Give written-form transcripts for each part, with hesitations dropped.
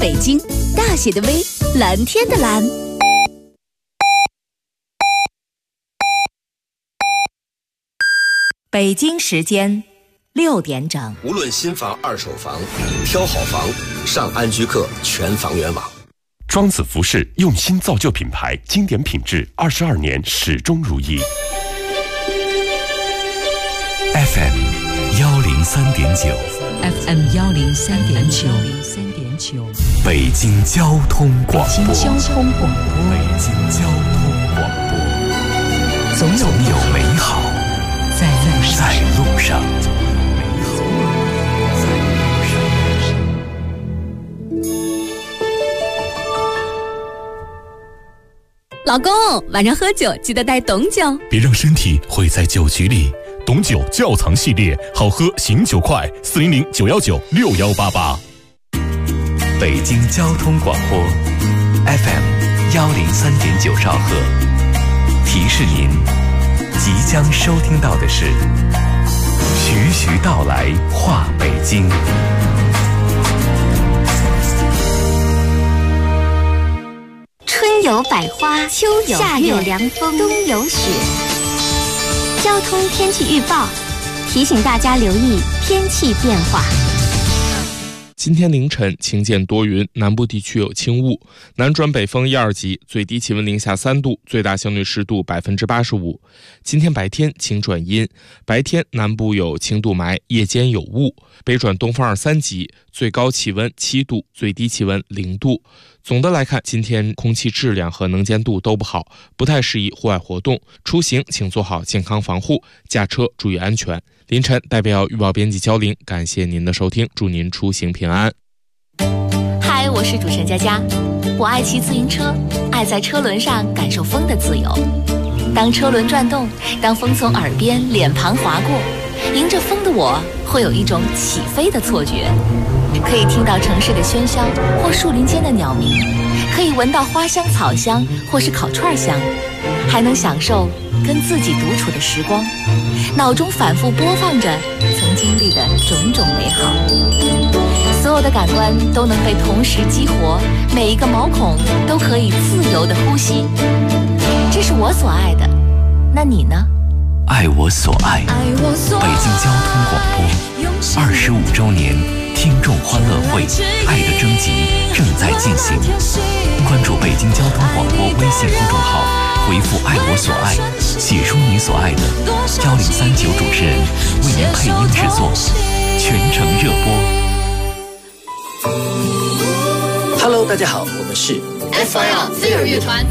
北京，大写的 V， 蓝天的蓝。 北京时间6点整。 无论新房、二手房，挑好房，上安居客全房源网。 庄子服饰用心造就品牌，经典品质，22年始终如一。 FM 103.9 FM 103.9 北京交通广播。 北京交通广播。 北京交通广播。总有美好在路上。 老公，晚上喝酒记得带董酒， 别让身体毁在酒局里。董酒窖藏系列，好喝醒酒快，400-919-6188。 北京交通广播 FM 103.9兆赫，提示您即将收听到的是徐徐道来话北京。 春有百花，秋有夏有凉风，冬有雪。交通天气预报提醒大家留意天气变化。 今天凌晨晴间多云，南部地区有轻雾，南转北风1、2级，最低气温零下3度，最大相对湿度85%。今天白天晴转阴，白天南部有轻度霾，夜间有雾，北转东风2、3级，最高气温7度，最低气温0度。总的来看，今天空气质量和能见度都不好，不太适宜户外活动，出行请做好健康防护，驾车注意安全。凌晨代表预报编辑焦玲，感谢您的收听，祝您出行平安。 嗨，我是主持人佳佳，我爱骑自行车，爱在车轮上感受风的自由。当车轮转动，当风从耳边、脸庞划过，迎着风的我会有一种起飞的错觉，可以听到城市的喧嚣或树林间的鸟鸣，可以闻到花香、草香或是烤串香，还能享受跟自己独处的时光，脑中反复播放着曾经历的种种美好，所有的感官都能被同时激活，每一个毛孔都可以自由的呼吸。这是我所爱的，那你呢？ 爱我所爱，北京交通广播25周年听众欢乐会爱的征集正在进行，关注北京交通广播微信公众号，回复爱我所爱，写出你所爱的，1039主持人为您配音制作，全程热播。 Hello， 大家好，我们是 FIR 飞儿乐团。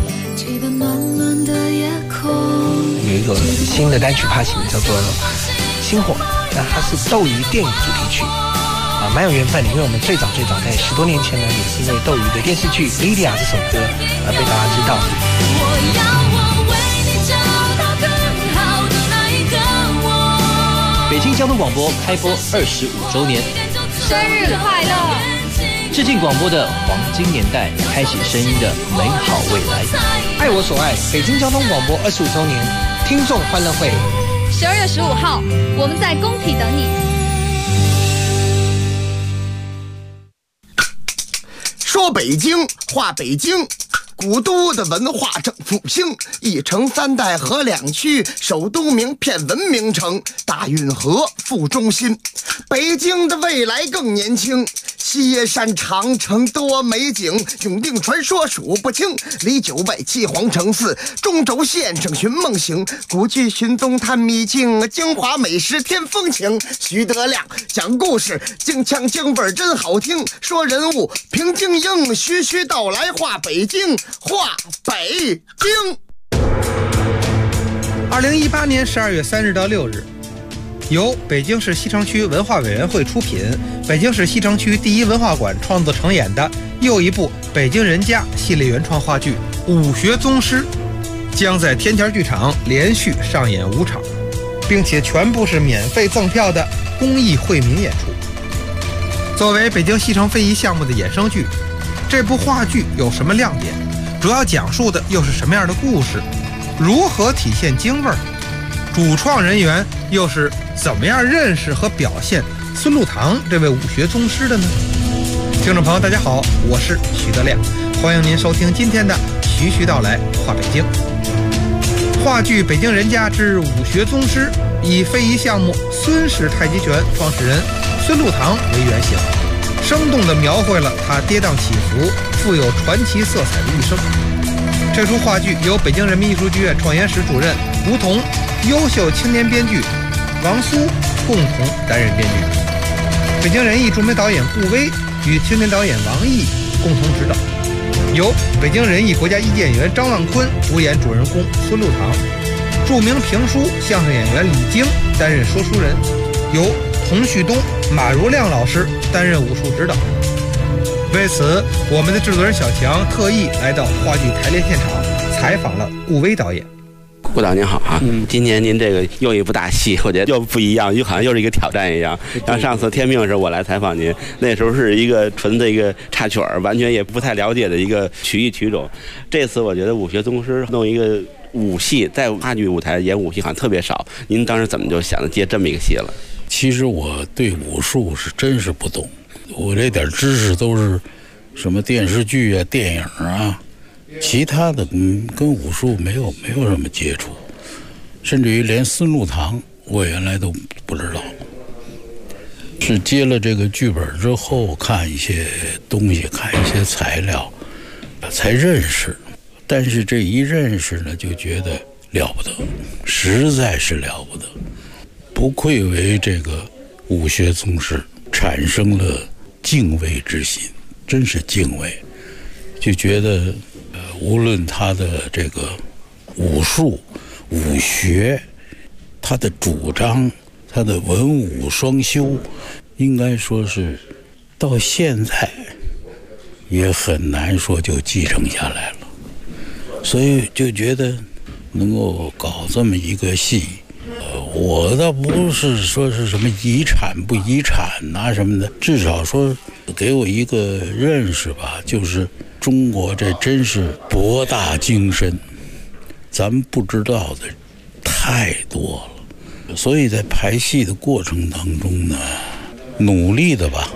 有一个新的单曲发行，叫做《星火》，那它是斗鱼电影主题曲啊，蛮有缘分的。因为我们最早在10多年前呢，也是因为斗鱼的电视剧《Lydia》这首歌而被大家知道。 北京交通广播开播25周年， 生日快乐！ 致敬广播的黄金年代，开启声音的美好未来。 爱我所爱，北京交通广播25周年听众欢乐会 ，12月15号，我们在工体等你。 说北京，话北京，古都的文化正复兴，一城3代合2区，首都名片文明城，大运河副中心，北京的未来更年轻。西山长城多美景，永定传说数不清，离9外7皇城4，中轴线上寻梦行，古剧寻踪探秘境，京华美食添风情。徐德亮讲故事，京腔京味真好听，说人物平京英，徐徐道来话北京，话北京。 2018年12月3日到6日，由北京市西城区文化委员会出品，北京市西城区第一文化馆创作承演的又一部北京人家系列原创话剧《武学宗师》，将在天桥剧场连续上演5场，并且全部是免费赠票的公益惠民演出。作为北京西城非遗项目的衍生剧，这部话剧有什么亮点？主要讲述的又是什么样的故事？如何体现京味儿？主创人员又是怎么样认识和表现孙禄堂这位武学宗师的呢？ 听众朋友大家好，我是徐德亮，欢迎您收听今天的徐徐道来话北京。话剧《北京人家之武学宗师》以非遗项目孙氏太极拳创始人孙禄堂为原型，生动地描绘了他跌宕起伏、富有传奇色彩的一生。这出话剧由北京人民艺术剧院创研室主任吴彤、优秀青年编剧王苏共同担任编剧。北京人艺著名导演顾威与青年导演王毅共同指导，由北京人艺国家一级演员张万坤主演主人公孙禄堂，著名评书相声演员李菁担任说书人，由洪旭东、马如亮老师担任武术指导。为此，我们的制作人小强特意来到话剧排练现场，采访了顾威导演。 顾导您好啊，今年您这个又一部大戏，我觉得又不一样，就好像又是一个挑战一样。像上次天命的时候我来采访您，那时候是一个纯的一个插曲儿，完全也不太了解的一个曲艺曲种。这次我觉得武学宗师弄一个武戏，在话剧舞台演武戏好像特别少。您当时怎么就想着接这么一个戏了？ 其实我对武术是真是不懂，我这点知识都是什么电视剧啊、电影啊。其他的跟武术没有什么接触，甚至于连孙禄堂我原来都不知道。是接了这个剧本之后，看一些东西，看一些材料，才认识。但是这一认识呢，就觉得了不得，实在是了不得，不愧为这个武学宗师，产生了敬畏之心，真是敬畏，就觉得。无论他的这个武术、武学，他的主张，他的文武双修，应该说是到现在也很难说就继承下来了。所以就觉得能够搞这么一个戏，我倒不是说是什么遗产不遗产啊什么的，至少说给我一个认识吧，就是中国这真是博大精深，咱们不知道的太多了。所以在排戏的过程当中呢，努力的吧，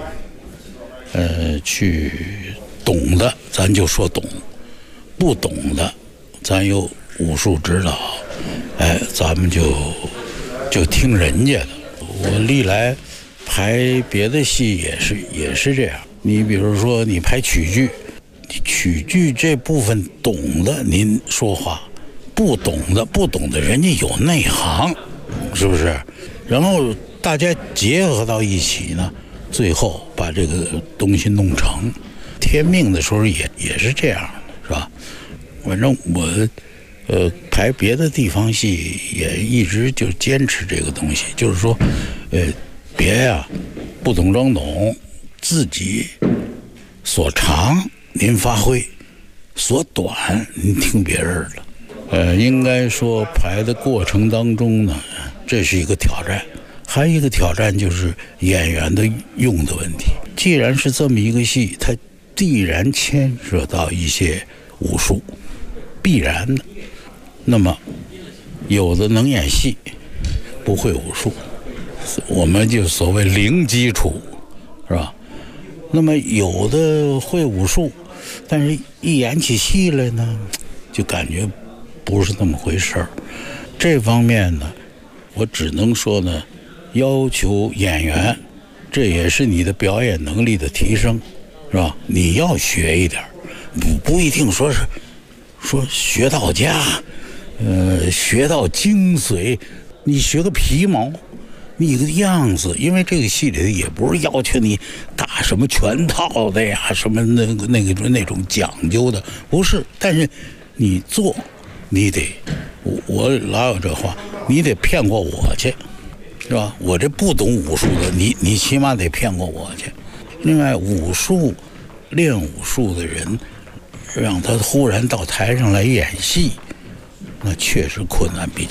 去懂的咱就说懂，不懂的咱有武术指导，咱们就听人家的。我历来排别的戏也是这样。你比如说你排曲剧这部分懂的您说话，不懂的人家有内行，是不是？然后大家结合到一起呢，最后把这个东西弄成。天命的时候也是这样，是吧？反正我排别的地方戏也一直就坚持这个东西，就是说别不懂装懂，自己所长您发挥，所短您听别人的。应该说排的过程当中呢，这是一个挑战，还有一个挑战就是演员的用的问题。既然是这么一个戏，它必然牵涉到一些武术，必然的。那么有的能演戏，不会武术，我们就所谓零基础，是吧？那么有的会武术，但是一演起戏来呢，就感觉不是那么回事儿。这方面呢，我只能说呢，要求演员，这也是你的表演能力的提升，是吧？你要学一点，不一定说学到家，学到精髓，你学个皮毛。你个样子，因为这个戏里头也不是要求你打什么全套的呀，什么那种讲究的，不是。但是你做，你得，我老有这话，你得骗过我去，是吧？我这不懂武术的，你起码得骗过我去。另外，练武术的人，让他忽然到台上来演戏，那确实困难比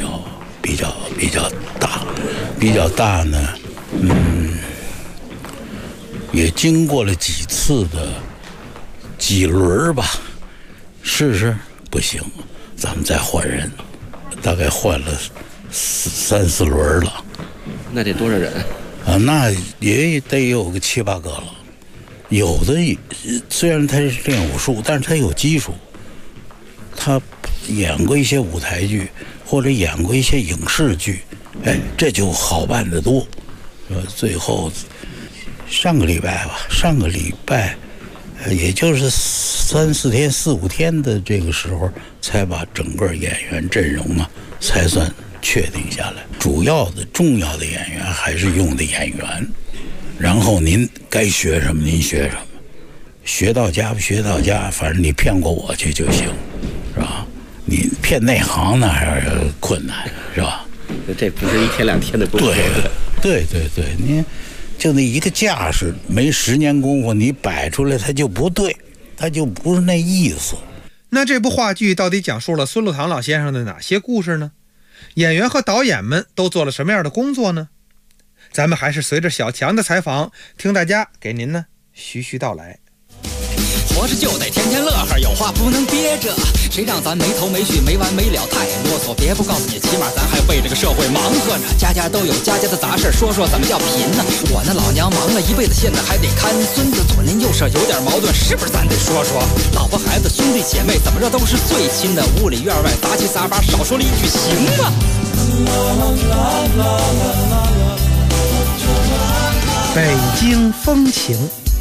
较大呢。也经过了几轮吧，试试不行，咱们再换人，大概换了3、4轮了。 那得多少人啊？那也得有个7、8个了， 有的虽然他是练武术，但是他有基础，他演过一些舞台剧或者演过一些影视剧，哎，这就好办得多。最后上个礼拜也就是3、4天、4、5天的这个时候，才把整个演员阵容啊才算确定下来。主要的重要的演员还是用的演员，然后您该学什么您学什么，学到家不学到家，反正你骗过我去就行，是吧？你骗内行那还是困难，是吧？ 这不是1天2天的工作。 对，你就那一个架势，没10年功夫，你摆出来它就不对，它就不是那意思。 那这部话剧到底讲述了孙禄堂老先生的哪些故事呢？演员和导演们都做了什么样的工作呢？咱们还是随着小强的采访，听大家给您呢徐徐道来。 活着就得天天乐呵，有话不能憋着，谁让咱没头没绪没完没了，太啰嗦。别不告诉你，起码咱还为这个社会忙活着，家家都有家家的杂事，说说怎么叫贫呢？我那老娘忙了一辈子，现在还得看孙子，左邻右舍有点矛盾，是不是咱得说说？老婆孩子兄弟姐妹怎么着都是最亲的，屋里院外杂七杂八，少说了一句行吗？ 北京风情。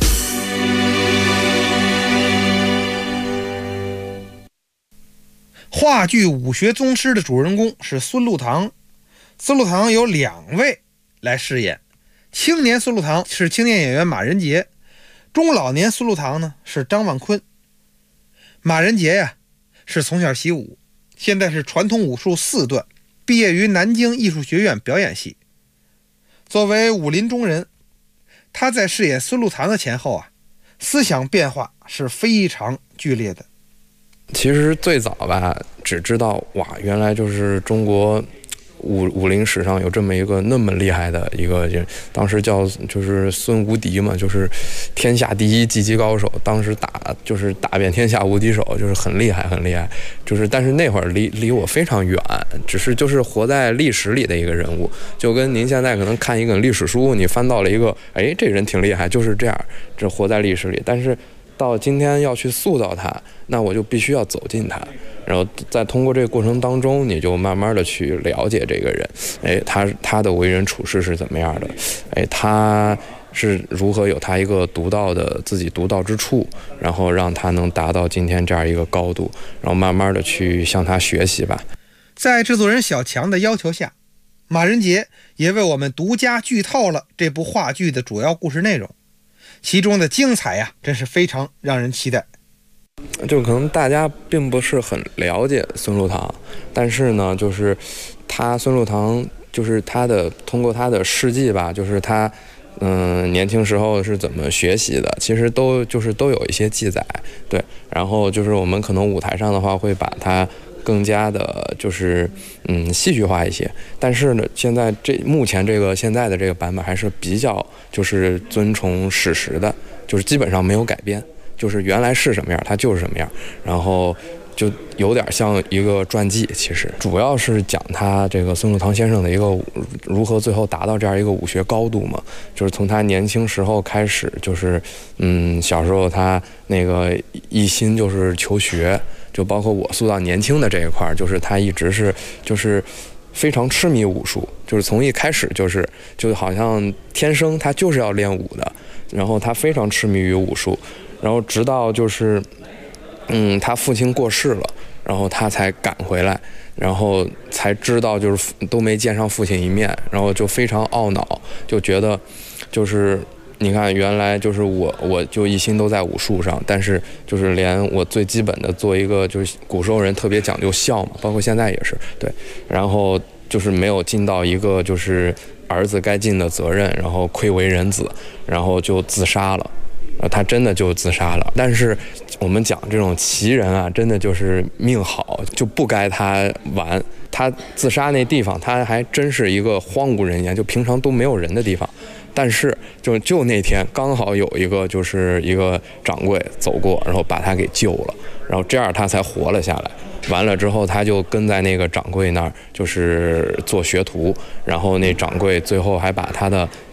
话剧武学宗师的主人公是孙禄堂，孙禄堂有2位来饰演，青年孙禄堂是青年演员马仁杰，中老年孙禄堂呢是张万坤。马仁杰呀是从小习武，现在是传统武术4段，毕业于南京艺术学院表演系。作为武林中人，他在饰演孙禄堂的前后啊，思想变化是非常剧烈的。 其实最早吧，只知道哇，原来就是中国武林史上有这么一个那么厉害的一个人，当时就是孙无敌嘛，就是天下第一击击高手，当时就是打遍天下无敌手，就是很厉害，就是但是那会儿离我非常远，只是就是活在历史里的一个人物，就跟您现在可能看一本历史书，你翻到了一个，哎，这人挺厉害，就是这样，这活在历史里，但是到今天要去塑造他，那我就必须要走进他，然后再通过这个过程当中，你就慢慢的去了解这个人，哎，他的为人处事是怎么样的，哎，他是如何有他一个自己独到之处，然后让他能达到今天这样一个高度，然后慢慢的去向他学习吧。 在制作人小强的要求下，马仁杰也为我们独家剧透了这部话剧的主要故事内容。其中的精彩呀，真是非常让人期待。 就可能大家并不是很了解孙禄堂，但是呢，就是孙禄堂，就是通过他的事迹吧，就是他年轻时候是怎么学习的，其实都有一些记载，对。然后就是我们可能舞台上的话，会把它更加的就是戏剧化一些，但是呢，目前现在的这个版本还是比较就是遵从史实的，就是基本上没有改变，就是原来是什么样它就是什么样，然后就有点像一个传记，其实主要是讲他这个孙禄堂先生的一个如何最后达到这样一个武学高度嘛，就是从他年轻时候开始，就是小时候他那个一心就是求学，就包括我塑造年轻的这一块，就是他一直是就是非常痴迷武术，就是从一开始就好像天生他就是要练武的，然后他非常痴迷于武术，然后直到就是他父亲过世了，然后他才赶回来，然后才知道就是都没见上父亲一面，然后就非常懊恼，就觉得就是你看原来就是我就一心都在武术上，但是就是连我最基本的做一个就是古时候人特别讲究孝嘛，包括现在也是对，然后就是没有尽到一个就是儿子该尽的责任，然后愧为人子，然后就自杀了。他真的就自杀了，但是我们讲这种奇人啊，真的就是命好，就不该他完。他自杀那地方，他还真是一个荒无人烟，就平常都没有人的地方。但是就那天刚好有一个就是一个掌柜走过，然后把他给救了，然后这样他才活了下来。完了之后，他就跟在那个掌柜那儿，就是做学徒，然后那掌柜最后还把他的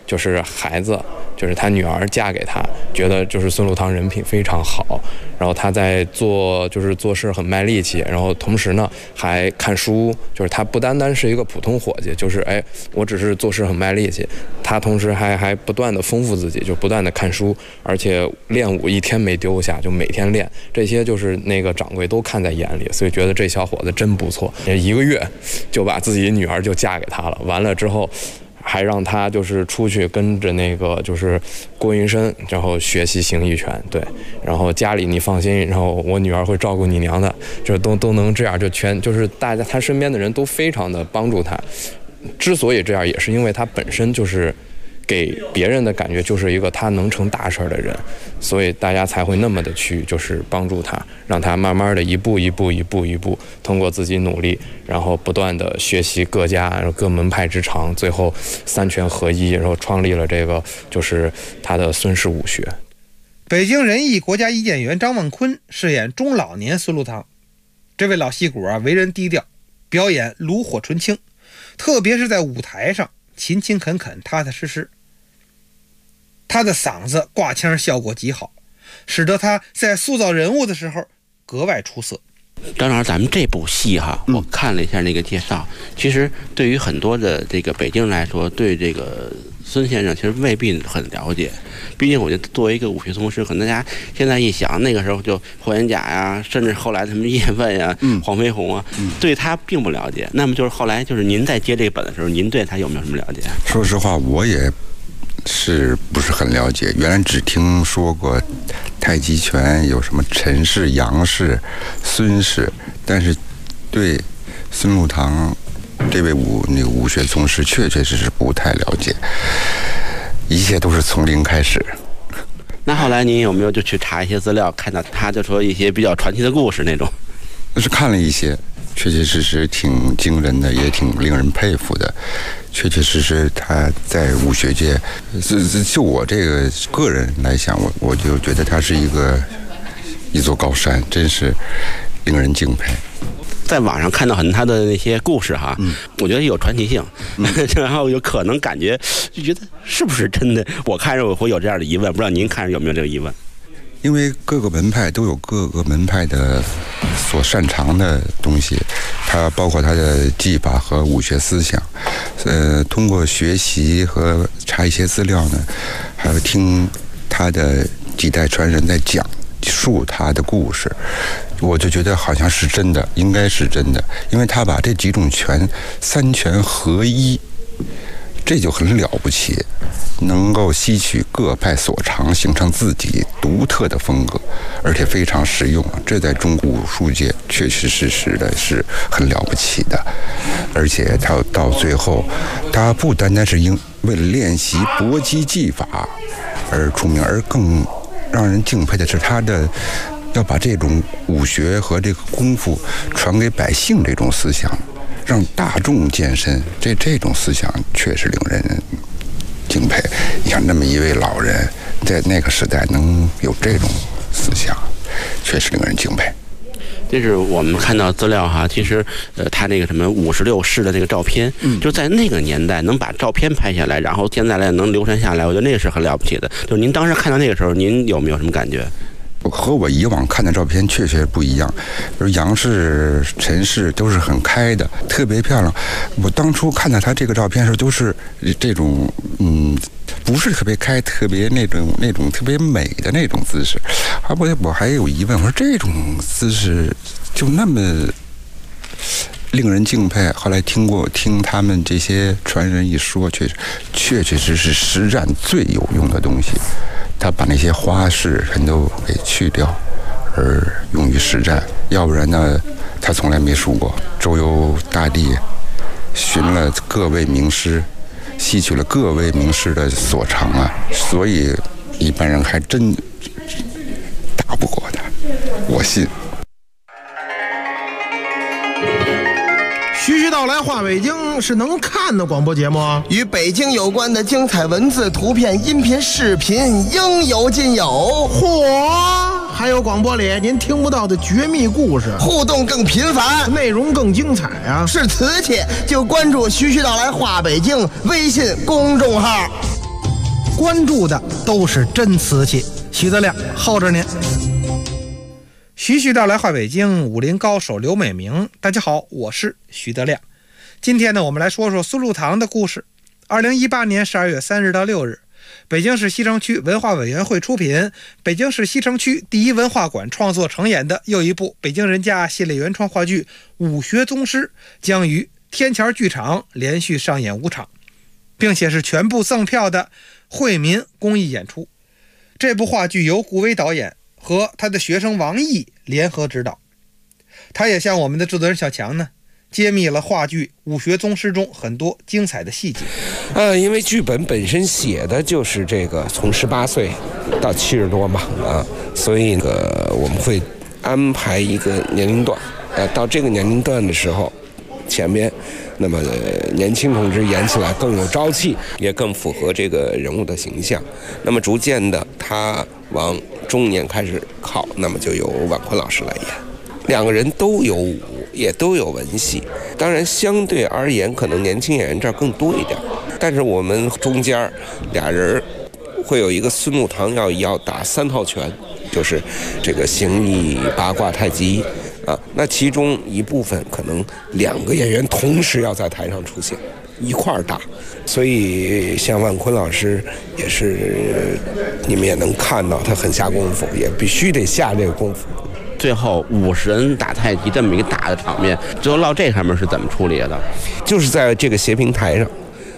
就是孩子，就是他女儿嫁给他，觉得就是孙禄堂人品非常好，然后他在做事很卖力气，然后同时呢还看书，就是他不单单是一个普通伙计，就是我只是做事很卖力气，他同时还不断的丰富自己，就不断的看书，而且练武一天没丢下，就每天练，这些就是那个掌柜都看在眼里，所以觉得这小伙子真不错，1个月就把自己女儿就嫁给他了，完了之后还让他就是出去跟着那个就是郭云深，然后学习形意拳，对，然后家里你放心，然后我女儿会照顾你娘的，就都能这样，就是大家他身边的人都非常的帮助他。之所以这样，也是因为他本身就是给别人的感觉就是一个他能成大事的人，所以大家才会那么的去就是帮助他，让他慢慢的一步一步通过自己努力，然后不断的学习各家然后各门派之长，最后3权合一，然后创立了这个就是他的孙氏武学。 北京人艺国家一检员张望坤饰演中老年孙禄堂，这位老戏骨为人低调，表演炉火纯青，特别是在舞台上勤勤恳恳踏踏实实，他的嗓子挂腔效果极好，使得他在塑造人物的时候格外出色。 张老师，咱们这部戏我看了一下那个介绍，其实对于很多的这个北京人来说，对这个孙先生其实未必很了解。毕竟我觉得作为一个武学宗师，可能大家现在一想，那个时候就霍元甲呀，甚至后来什么叶问呀、黄飞鸿啊，对他并不了解。那么就是后来就是您在接这个本的时候，您对他有没有什么了解？ 说实话，我也是不是很了解，原来只听说过太极拳有什么陈氏、杨氏、孙氏，但是对孙禄堂这位武学宗师确实不太了解，一切都是从零开始。 那后来您有没有就去查一些资料，看到他就说一些比较传奇的故事那种？ 那是看了一些，确实挺惊人的，也挺令人佩服的。确实他在武学界，就我这个个人来讲，我就觉得他是一座高山，真是令人敬佩。 在网上看到很多他的那些故事我觉得有传奇性，然后有可能感觉就觉得是不是真的？我看着我会有这样的疑问，不知道您看着有没有这个疑问？ 因为各个门派都有各个门派的所擅长的东西，它包括它的技法和武学思想。通过学习和查一些资料呢，还有听他的几代传人在讲述他的故事，我就觉得好像是真的，应该是真的，因为他把这几种拳3权合一，这就很了不起，能够吸取各派所长，形成自己独特的风格，而且非常实用，这在中国武术界确实的是很了不起的。而且他到最后，他不单单是为了练习搏击技法而出名，而更让人敬佩的是他的要把这种武学和这个功夫传给百姓，这种思想让大众健身，这种思想确实令人敬佩。你像那么一位老人，在那个时代能有这种思想，确实令人敬佩。 这是我们看到资料其实他那个什么56式的那个照片，就在那个年代能把照片拍下来，然后现在来能流传下来，我觉得那个是很了不起的。就是您当时看到那个时候，您有没有什么感觉？ 和我以往看的照片确实不一样，比如杨氏、陈氏都是很开的，特别漂亮。我当初看到他这个照片的时候，都是这种不是特别开，特别那种特别美的那种姿势。我还有疑问，我说这种姿势就那么令人敬佩。后来听他们这些传人一说，确实是实战最有用的东西。他把那些花式全都给去掉，而用于实战。要不然呢，他从来没输过。周游大地，寻了各位名师，吸取了各位名师的所长所以一般人还真打不过他，我信。 徐徐道来话北京是能看的广播节目， 与北京有关的精彩文字、图片、音频、视频应有尽有。 嚯！还有广播里您听不到的绝密故事， 互动更频繁， 内容更精彩是瓷器就关注徐徐道来话北京微信公众号。 关注的都是真瓷器。徐德亮候着您。 徐徐道来话北京，武林高手刘美明。大家好，我是徐德亮。今天呢，我们来说说孙禄堂的故事。2018年12月3日到6日，北京市西城区文化委员会出品，北京市西城区第一文化馆创作承演的又一部北京人家系列原创话剧《武学宗师》将于天桥剧场连续上演5场，并且是全部赠票的惠民公益演出。这部话剧由顾威导演和他的学生王毅联合指导，他也向我们的制作人小强呢揭秘了话剧《武学宗师》中很多精彩的细节。 因为剧本本身写的就是这个从18岁到70多嘛，所以我们会安排一个年龄段，到这个年龄段的时候，前边那么年轻同志演起来更有朝气，也更符合这个人物的形象。那么逐渐的，他往中年开始靠，那么就由婉坤老师来演。两个人都有武，也都有文戏，当然相对而言，可能年轻演员这儿更多一点。但是我们中间俩人会有一个孙禄堂要打3套拳，就是这个形意八卦太极。那其中一部分可能2个演员同时要在台上出现，一块儿打，所以像万坤老师也是，你们也能看到他很下功夫，也必须得下这个功夫。 最后50人打太极这么一个大的场面，最后落这上面是怎么处理的？ 就是在这个斜平台上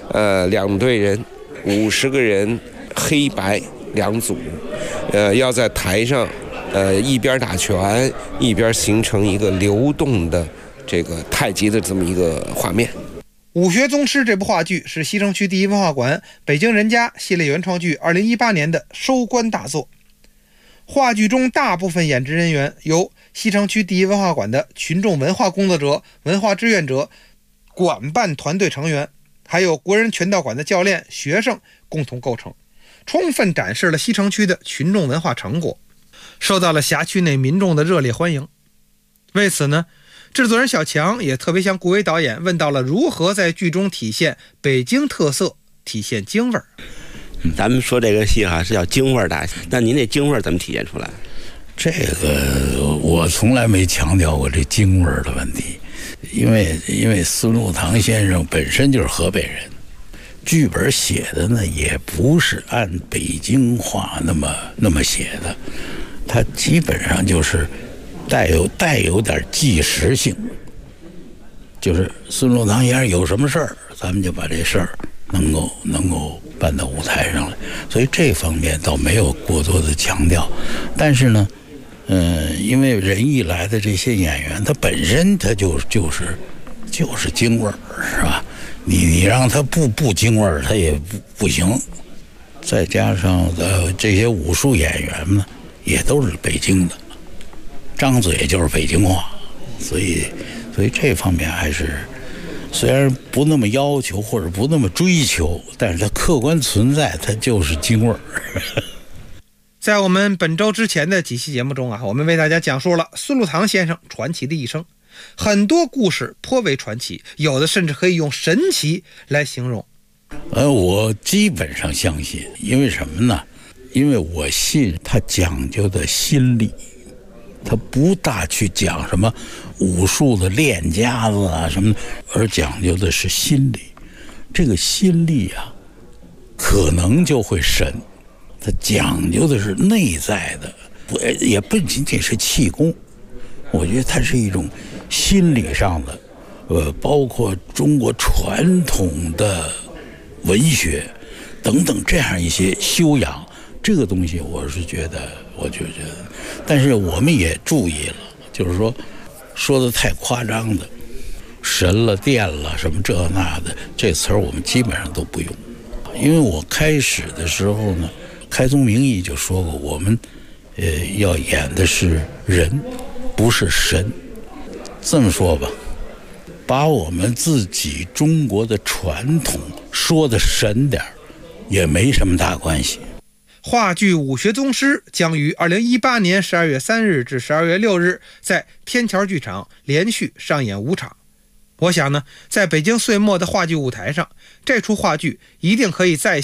，2队人50个人，黑白2组，要在台上。一边打拳一边形成一个流动的这个太极的这么一个画面。 武学宗师这部话剧是西城区第一文化馆北京人家系列原创剧2018年的收官大作。话剧中大部分演职人员由西城区第一文化馆的群众文化工作者、文化志愿者、馆办团队成员，还有国人拳道馆的教练、学生共同构成，充分展示了西城区的群众文化成果，受到了辖区内民众的热烈欢迎。为此呢，制作人小强也特别向顾威导演问到了如何在剧中体现北京特色，体现京味儿。 咱们说这个戏是叫京味儿大戏，那您这京味儿怎么体现出来？ 这个我从来没强调过这京味儿的问题，因为孙禄堂先生本身就是河北人，剧本写的呢也不是按北京话那么写的。它基本上就是带有点纪实性，就是孙禄堂先生有什么事儿，咱们就把这事儿能够搬到舞台上来，所以这方面倒没有过多的强调。但是呢，因为人艺来的这些演员，他本身他就是京味儿，是吧？你让他不京味儿，他也不行。再加上这些武术演员呢，也都是北京的，张嘴就是北京话，所以这方面还是虽然不那么要求或者不那么追求，但是它客观存在，它就是京味儿。 在我们本周之前的几期节目中我们为大家讲述了孙禄堂先生传奇的一生，很多故事颇为传奇，有的甚至可以用神奇来形容。 我基本上相信，因为什么呢？因为我信他讲究的心理，他不大去讲什么武术的练家子什么的，而讲究的是心理。这个心理可能就会神，他讲究的是内在的，也不仅仅是气功，我觉得它是一种心理上的，包括中国传统的文学等等这样一些修养。这个东西我觉得，但是我们也注意了，就是说的太夸张的，神了、电了什么这那的，这词儿我们基本上都不用。因为我开始的时候呢，开宗明义就说过，我们要演的是人，不是神。这么说吧，把我们自己中国的传统说的神点也没什么大关系。 话剧《武学宗师》将于2018年12月3日至12月6日在天桥剧场连续上演5场。我想呢，在北京岁末的话剧舞台上，这出话剧一定可以再现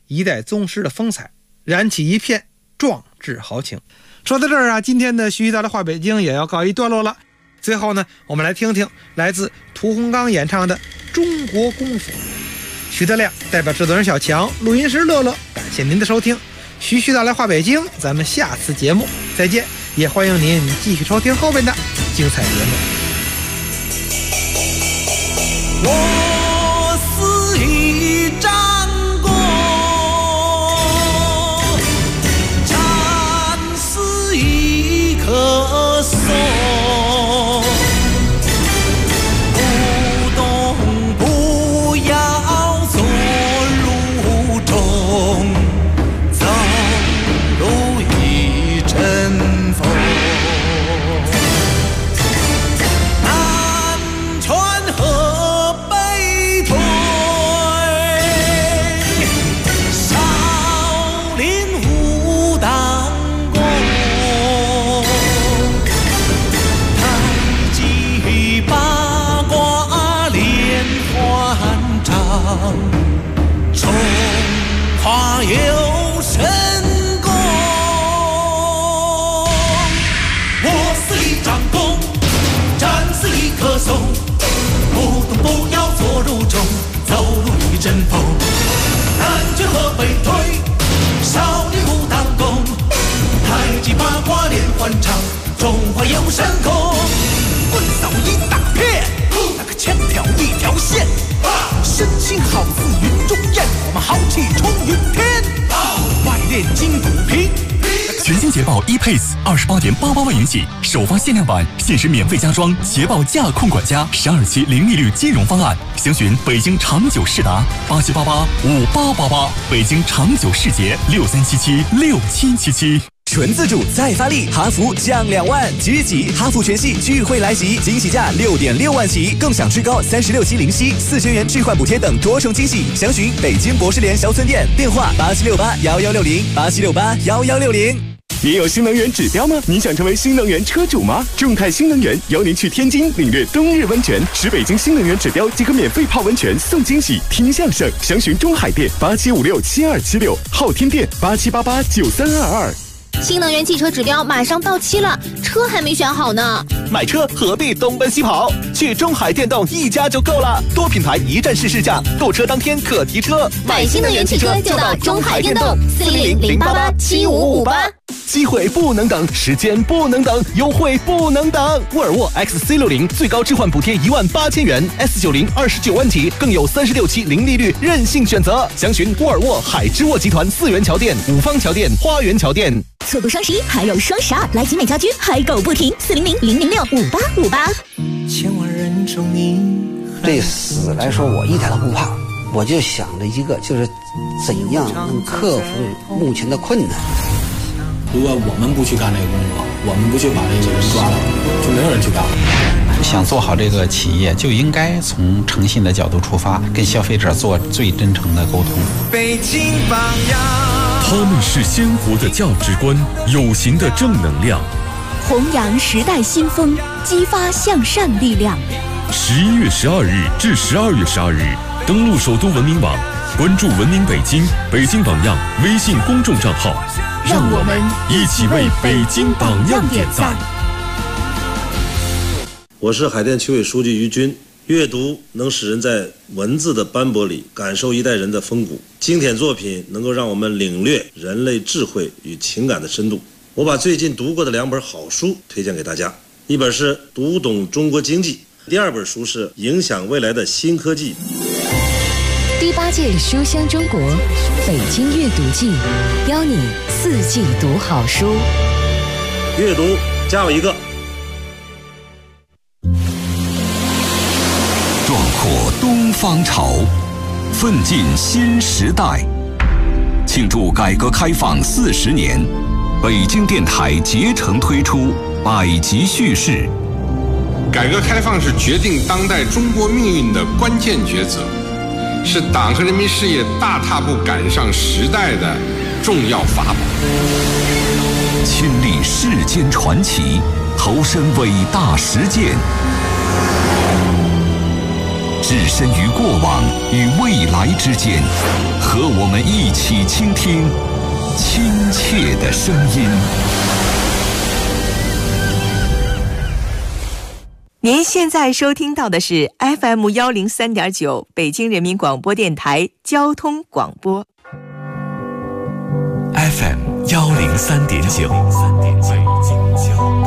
一代宗师的风采，燃起一片壮志豪情。说到这儿啊，今天的徐徐道来话北京也要告一段落了。最后呢，我们来听听来自屠洪刚演唱的《中国功夫》。徐德亮代表制作人小强，录音师乐乐，感谢您的收听。徐徐道来话北京，咱们下次节目再见，也欢迎您继续收听后面的精彩节目。 我是一战功，战是一棵松，不动不要坐如钟，走路一阵风。中华有神功，我是一张弓，战是一棵松，不动不要坐如钟，走路一阵风。南拳和北腿，少林武当功，太极八卦连环掌，中华有神功。棍扫一大片，那个枪挑一条线，身形好似云中雁，我们豪气冲云天，外练筋骨皮。 全新捷豹 ePace28.88万元起，首发限量版，限时免费加装捷豹驾控管家12期零利率金融方案，详询北京长久世达87885888，北京长久世捷63776777。 纯自主再发力，哈弗降2万，即日起哈弗全系聚会来袭，惊喜价6.6万起，更享最高36期零息，4000元置换补贴等多重惊喜。详询北京博士联销村店，电话87681160，87681160。 您有新能源指标吗？您想成为新能源车主吗？众泰新能源邀您去天津领略冬日温泉，使北京新能源指标即可免费泡温泉送惊喜，听相声。详询中海店87567276，昊天店87889322。 新能源汽车指标马上到期了，车还没选好呢。 买车何必东奔西跑？去中海电动一家就够了，多品牌一站式试驾，购车当天可提车。 买新能源汽车就到中海电动，400-088-7558。 机会不能等，时间不能等，优惠不能等。沃尔沃 XC60最高置换补贴18000元 ，S90 29万起，更有36期零利率任性选择。详询沃尔沃海之沃集团4元桥店、五方桥店、花园桥店。 错过双11还有双12，来集美家居嗨购不停，400-006-5858。 千万人中你。对死来说，我一点都不怕，我就想着一个，就是怎样能克服目前的困难。 如果我们不去干这个工作，我们不去把这个人抓到，就没有人去干了。 想做好这个企业，就应该从诚信的角度出发，跟消费者做最真诚的沟通。 北京榜样， 他们是鲜活的价值观，有形的正能量， 弘扬时代新风，激发向善力量。 11月12日至12月12日，登录首都文明网，关注文明北京、北京榜样微信公众账号， 让我们一起为北京榜样点赞。 我是海淀区委书记于军。阅读能使人在文字的斑驳里感受一代人的风骨，经典作品能够让我们领略人类智慧与情感的深度。我把最近读过的2本好书推荐给大家，一本是《读懂中国经济》，第2本书是《影响未来的新科技》。 第8届书香中国北京阅读季，邀你4季读好书。 阅读加我一个。 壮阔东方潮，奋进新时代。庆祝改革开放40年，北京电台竭诚推出百集叙事。 改革开放是决定当代中国命运的关键抉择，是党和人民事业大踏步赶上时代的重要法宝。 亲历世间传奇，投身伟大实践。 置身于过往与未来之间，和我们一起倾听亲切的声音。 您现在收听到的是 FM103.9 北京人民广播电台交通广播。 FM103.9。